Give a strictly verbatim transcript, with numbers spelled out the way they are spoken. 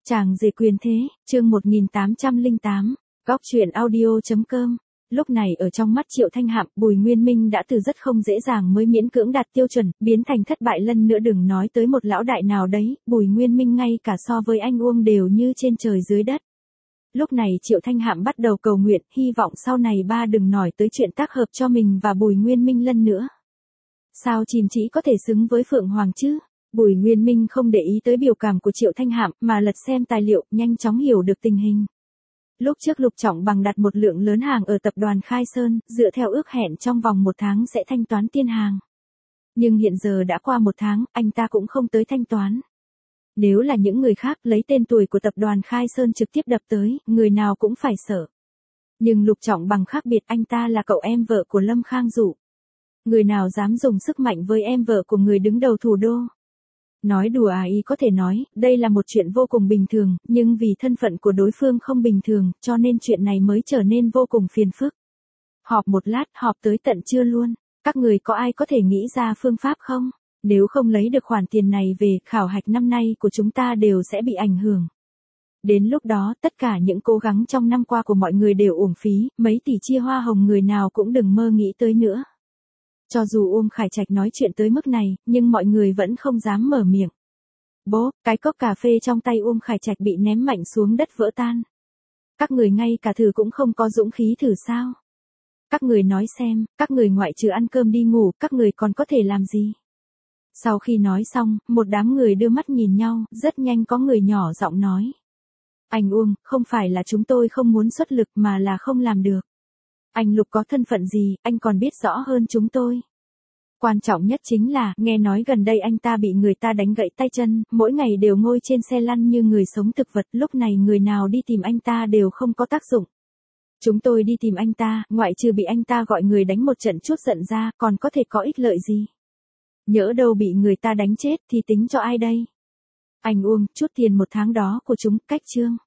Chàng rể quyền thế, chương một nghìn tám trăm lẻ tám, góc truyện audio.com. Lúc này ở trong mắt Triệu Thanh Hạm, Bùi Nguyên Minh đã từ rất không dễ dàng mới miễn cưỡng đạt tiêu chuẩn, biến thành thất bại lần nữa, đừng nói tới một lão đại nào đấy, Bùi Nguyên Minh ngay cả so với anh Uông đều như trên trời dưới đất. Lúc này Triệu Thanh Hạm bắt đầu cầu nguyện, hy vọng sau này ba đừng nói tới chuyện tác hợp cho mình và Bùi Nguyên Minh lần nữa. Sao chim chỉ có thể xứng với Phượng Hoàng chứ? Bùi Nguyên Minh không để ý tới biểu cảm của Triệu Thanh Hạm, mà lật xem tài liệu, nhanh chóng hiểu được tình hình. Lúc trước Lục Trọng Bằng đặt một lượng lớn hàng ở tập đoàn Khai Sơn, dựa theo ước hẹn trong vòng một tháng sẽ thanh toán tiền hàng. Nhưng hiện giờ đã qua một tháng, anh ta cũng không tới thanh toán. Nếu là những người khác lấy tên tuổi của tập đoàn Khai Sơn trực tiếp đập tới, người nào cũng phải sợ. Nhưng Lục Trọng Bằng khác biệt, anh ta là cậu em vợ của Lâm Khang Dụ. Người nào dám dùng sức mạnh với em vợ của người đứng đầu thủ đô? Nói đùa à, ý có thể nói, đây là một chuyện vô cùng bình thường, nhưng vì thân phận của đối phương không bình thường, cho nên chuyện này mới trở nên vô cùng phiền phức. Họp một lát, họp tới tận trưa luôn. Các người có ai có thể nghĩ ra phương pháp không? Nếu không lấy được khoản tiền này về, khảo hạch năm nay của chúng ta đều sẽ bị ảnh hưởng. Đến lúc đó, tất cả những cố gắng trong năm qua của mọi người đều uổng phí, mấy tỷ chia hoa hồng người nào cũng đừng mơ nghĩ tới nữa. Cho dù Uông Khải Trạch nói chuyện tới mức này, nhưng mọi người vẫn không dám mở miệng. Bố, cái cốc cà phê trong tay Uông Khải Trạch bị ném mạnh xuống đất vỡ tan. Các người ngay cả thử cũng không có dũng khí thử sao? Các người nói xem, các người ngoại trừ ăn cơm đi ngủ, các người còn có thể làm gì? Sau khi nói xong, một đám người đưa mắt nhìn nhau, rất nhanh có người nhỏ giọng nói. Anh Uông, không phải là chúng tôi không muốn xuất lực mà là không làm được. Anh Lục có thân phận gì, anh còn biết rõ hơn chúng tôi. Quan trọng nhất chính là, nghe nói gần đây anh ta bị người ta đánh gãy tay chân, mỗi ngày đều ngồi trên xe lăn như người sống thực vật, lúc này người nào đi tìm anh ta đều không có tác dụng. Chúng tôi đi tìm anh ta, ngoại trừ bị anh ta gọi người đánh một trận chút giận ra, còn có thể có ích lợi gì? Nhỡ đâu bị người ta đánh chết thì tính cho ai đây? Anh Uông, chút tiền một tháng đó của chúng, cách chương.